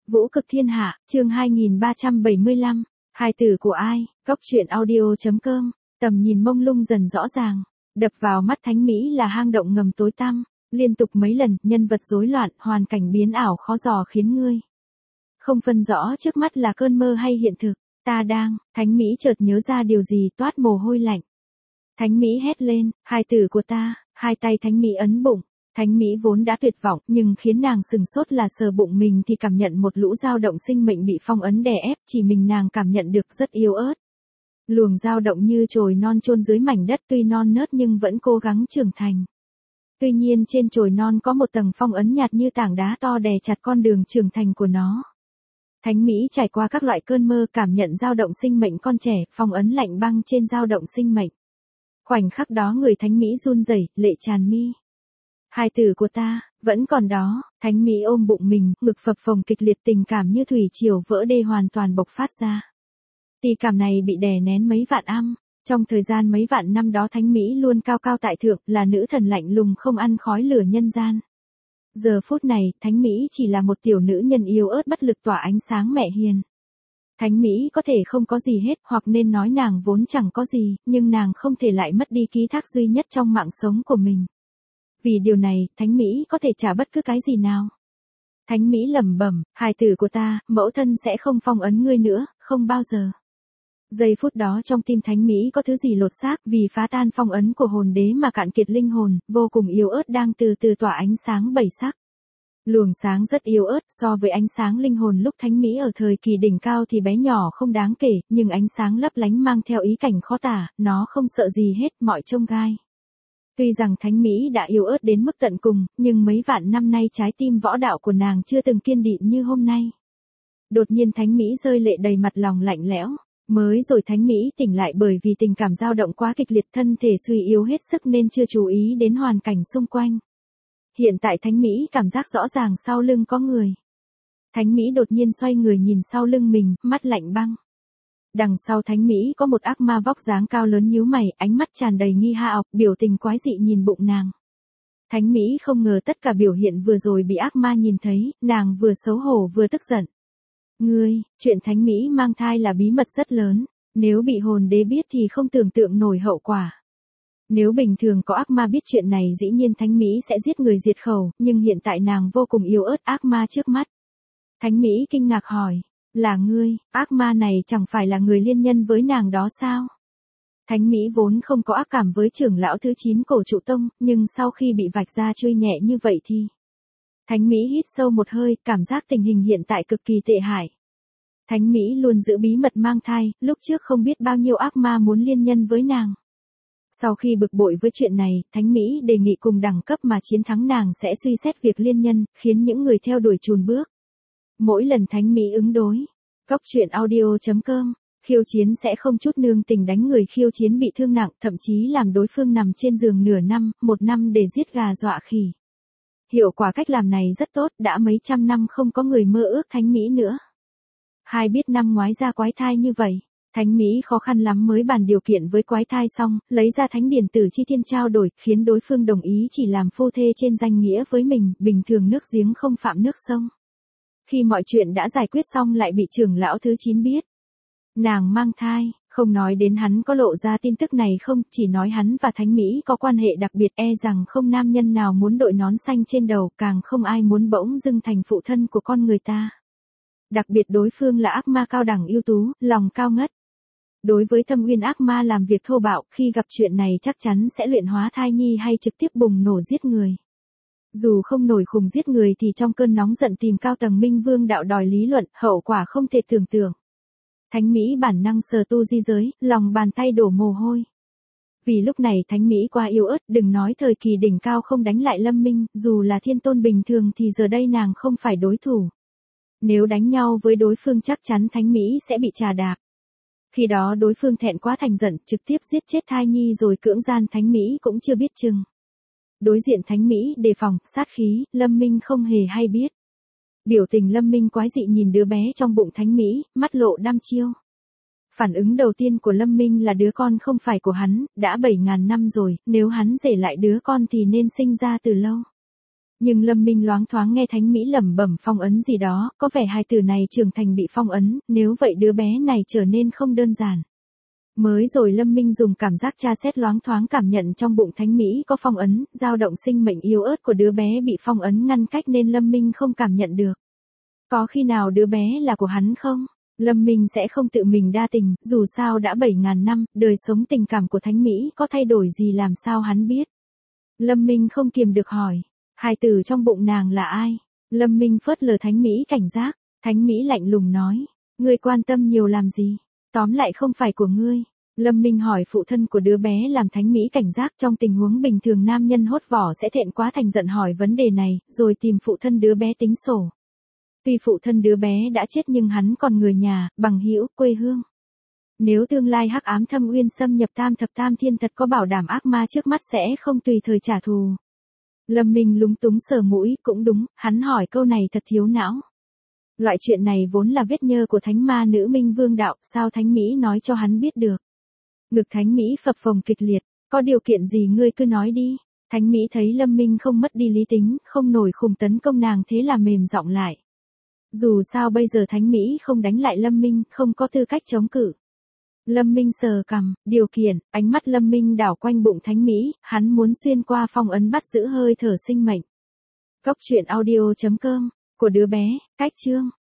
Vũ cực thiên hạ, chương 2375, hài tử của ai, góc truyện audio.com, tầm nhìn mông lung dần rõ ràng, đập vào mắt Thánh Mỹ là hang động ngầm tối tăm, liên tục mấy lần, nhân vật rối loạn, hoàn cảnh biến ảo khó dò khiến ngươi không phân rõ trước mắt là cơn mơ hay hiện thực. Thánh Mỹ chợt nhớ ra điều gì, toát mồ hôi lạnh. Thánh Mỹ hét lên, hài tử của ta, hai tay Thánh Mỹ ấn bụng. Thánh Mỹ vốn đã tuyệt vọng, nhưng khiến nàng sừng sốt là sờ bụng mình thì cảm nhận một lũ dao động sinh mệnh bị phong ấn đè ép, chỉ mình nàng cảm nhận được rất yếu ớt. Luồng dao động như chồi non chôn dưới mảnh đất tuy non nớt nhưng vẫn cố gắng trưởng thành. Tuy nhiên trên chồi non có một tầng phong ấn nhạt như tảng đá to đè chặt con đường trưởng thành của nó. Thánh Mỹ trải qua các loại cơn mơ cảm nhận dao động sinh mệnh con trẻ, phong ấn lạnh băng trên dao động sinh mệnh. Khoảnh khắc đó người Thánh Mỹ run rẩy, lệ tràn mi. Hài tử của ta, vẫn còn đó, Thánh Mỹ ôm bụng mình, ngực phập phồng kịch liệt, tình cảm như thủy triều vỡ đê hoàn toàn bộc phát ra. Tình cảm này bị đè nén mấy vạn năm, trong thời gian mấy vạn năm đó Thánh Mỹ luôn cao cao tại thượng, là nữ thần lạnh lùng không ăn khói lửa nhân gian. Giờ phút này, Thánh Mỹ chỉ là một tiểu nữ nhân yếu ớt bất lực tỏa ánh sáng mẹ hiền. Thánh Mỹ có thể không có gì hết, hoặc nên nói nàng vốn chẳng có gì, nhưng nàng không thể lại mất đi ký thác duy nhất trong mạng sống của mình. Vì điều này, Thánh Mỹ có thể trả bất cứ cái gì nào. Thánh Mỹ lẩm bẩm, hài tử của ta, mẫu thân sẽ không phong ấn ngươi nữa, không bao giờ. Giây phút đó trong tim Thánh Mỹ có thứ gì lột xác, vì phá tan phong ấn của hồn đế mà cạn kiệt linh hồn, vô cùng yếu ớt đang từ từ tỏa ánh sáng bảy sắc. Luồng sáng rất yếu ớt, so với ánh sáng linh hồn lúc Thánh Mỹ ở thời kỳ đỉnh cao thì bé nhỏ không đáng kể, nhưng ánh sáng lấp lánh mang theo ý cảnh khó tả, nó không sợ gì hết mọi chông gai. Tuy rằng Thánh Mỹ đã yếu ớt đến mức tận cùng, nhưng mấy vạn năm nay trái tim võ đạo của nàng chưa từng kiên định như hôm nay. Đột nhiên Thánh Mỹ rơi lệ đầy mặt lòng lạnh lẽo. Mới rồi Thánh Mỹ tỉnh lại bởi vì tình cảm dao động quá kịch liệt, thân thể suy yếu hết sức nên chưa chú ý đến hoàn cảnh xung quanh. Hiện tại Thánh Mỹ cảm giác rõ ràng sau lưng có người. Thánh Mỹ đột nhiên xoay người nhìn sau lưng mình, mắt lạnh băng. Đằng sau Thánh Mỹ có một ác ma vóc dáng cao lớn nhíu mày, ánh mắt tràn đầy nghi hoặc, biểu tình quái dị nhìn bụng nàng. Thánh Mỹ không ngờ tất cả biểu hiện vừa rồi bị ác ma nhìn thấy, nàng vừa xấu hổ vừa tức giận. Chuyện Thánh Mỹ mang thai là bí mật rất lớn, nếu bị hồn đế biết thì không tưởng tượng nổi hậu quả. Nếu bình thường có ác ma biết chuyện này dĩ nhiên Thánh Mỹ sẽ giết người diệt khẩu, nhưng hiện tại nàng vô cùng yếu ớt ác ma trước mắt. Thánh Mỹ kinh ngạc hỏi, là ngươi, ác ma này chẳng phải là người liên nhân với nàng đó sao? Thánh Mỹ vốn không có ác cảm với trưởng lão thứ 9 Cổ Trụ Tông, nhưng sau khi bị vạch ra chui nhẹ như vậy thì... Thánh Mỹ hít sâu một hơi, cảm giác tình hình hiện tại cực kỳ tệ hại. Thánh Mỹ luôn giữ bí mật mang thai, lúc trước không biết bao nhiêu ác ma muốn liên nhân với nàng. Sau khi bực bội với chuyện này, Thánh Mỹ đề nghị cùng đẳng cấp mà chiến thắng nàng sẽ suy xét việc liên nhân, khiến những người theo đuổi chùn bước. Mỗi lần Thánh Mỹ ứng đối, góc truyện audio.com, khiêu chiến sẽ không chút nương tình đánh người khiêu chiến bị thương nặng, thậm chí làm đối phương nằm trên giường nửa năm, 1 năm để giết gà dọa khỉ. Hiệu quả cách làm này rất tốt, đã mấy trăm năm không có người mơ ước Thánh Mỹ nữa. Hai biết năm ngoái ra quái thai như vậy, Thánh Mỹ khó khăn lắm mới bàn điều kiện với quái thai xong, lấy ra thánh điển tử chi thiên trao đổi, khiến đối phương đồng ý chỉ làm phu thê trên danh nghĩa với mình, bình thường nước giếng không phạm nước sông. Khi mọi chuyện đã giải quyết xong lại bị trưởng lão thứ 9 biết. Nàng mang thai, không nói đến hắn có lộ ra tin tức này không, chỉ nói hắn và Thánh Mỹ có quan hệ đặc biệt, e rằng không nam nhân nào muốn đội nón xanh trên đầu, càng không ai muốn bỗng dưng thành phụ thân của con người ta. Đặc biệt đối phương là ác ma cao đẳng ưu tú, lòng cao ngất. Đối với Thâm Uyên ác ma làm việc thô bạo, khi gặp chuyện này chắc chắn sẽ luyện hóa thai nhi hay trực tiếp bùng nổ giết người. Dù không nổi khùng giết người thì trong cơn nóng giận tìm cao tầng Minh Vương đạo đòi lý luận, hậu quả không thể tưởng tượng. Thánh Mỹ bản năng sờ tu di giới, lòng bàn tay đổ mồ hôi. Vì lúc này Thánh Mỹ quá yếu ớt, đừng nói thời kỳ đỉnh cao không đánh lại Lâm Minh, dù là thiên tôn bình thường thì giờ đây nàng không phải đối thủ. Nếu đánh nhau với đối phương chắc chắn Thánh Mỹ sẽ bị trà đạp. Khi đó đối phương thẹn quá thành giận, trực tiếp giết chết thai nhi rồi cưỡng gian Thánh Mỹ cũng chưa biết chừng. Đối diện Thánh Mỹ đề phòng, sát khí, Lâm Minh không hề hay biết. Biểu tình Lâm Minh quái dị nhìn đứa bé trong bụng Thánh Mỹ, mắt lộ đăm chiêu. Phản ứng đầu tiên của Lâm Minh là đứa con không phải của hắn, đã 7.000 năm rồi, nếu hắn rể lại đứa con thì nên sinh ra từ lâu. Nhưng Lâm Minh loáng thoáng nghe Thánh Mỹ lẩm bẩm phong ấn gì đó, có vẻ hài tử này trưởng thành bị phong ấn, nếu vậy đứa bé này trở nên không đơn giản. Mới rồi Lâm Minh dùng cảm giác tra xét loáng thoáng cảm nhận trong bụng Thánh Mỹ có phong ấn, dao động sinh mệnh yếu ớt của đứa bé bị phong ấn ngăn cách nên Lâm Minh không cảm nhận được. Có khi nào đứa bé là của hắn không? Lâm Minh sẽ không tự mình đa tình, dù sao đã 7.000 năm, đời sống tình cảm của Thánh Mỹ có thay đổi gì làm sao hắn biết. Lâm Minh không kiềm được hỏi, hài tử trong bụng nàng là ai? Lâm Minh phớt lờ Thánh Mỹ cảnh giác, Thánh Mỹ lạnh lùng nói, ngươi quan tâm nhiều làm gì? Tóm lại không phải của ngươi. Lâm Minh hỏi phụ thân của đứa bé làm Thánh Mỹ cảnh giác, trong tình huống bình thường nam nhân hốt vỏ sẽ thẹn quá thành giận hỏi vấn đề này, rồi tìm phụ thân đứa bé tính sổ. Tuy phụ thân đứa bé đã chết nhưng hắn còn người nhà, bằng hữu, quê hương. Nếu tương lai hắc ám thâm uyên xâm nhập tam thập tam thiên thật có bảo đảm ác ma trước mắt sẽ không tùy thời trả thù. Lâm Minh lúng túng sờ mũi, cũng đúng, hắn hỏi câu này thật thiếu não. Loại chuyện này vốn là vết nhơ của thánh ma nữ Minh Vương đạo, sao Thánh Mỹ nói cho hắn biết được. Ngực Thánh Mỹ phập phồng kịch liệt, có điều kiện gì ngươi cứ nói đi. Thánh Mỹ thấy Lâm Minh không mất đi lý tính, không nổi khùng tấn công nàng thế là mềm giọng lại. Dù sao bây giờ Thánh Mỹ không đánh lại Lâm Minh, không có tư cách chống cự. Lâm Minh sờ cằm, điều kiện, ánh mắt Lâm Minh đảo quanh bụng Thánh Mỹ, hắn muốn xuyên qua phong ấn bắt giữ hơi thở sinh mệnh. Cốc truyện audio.com, của đứa bé, cách chương.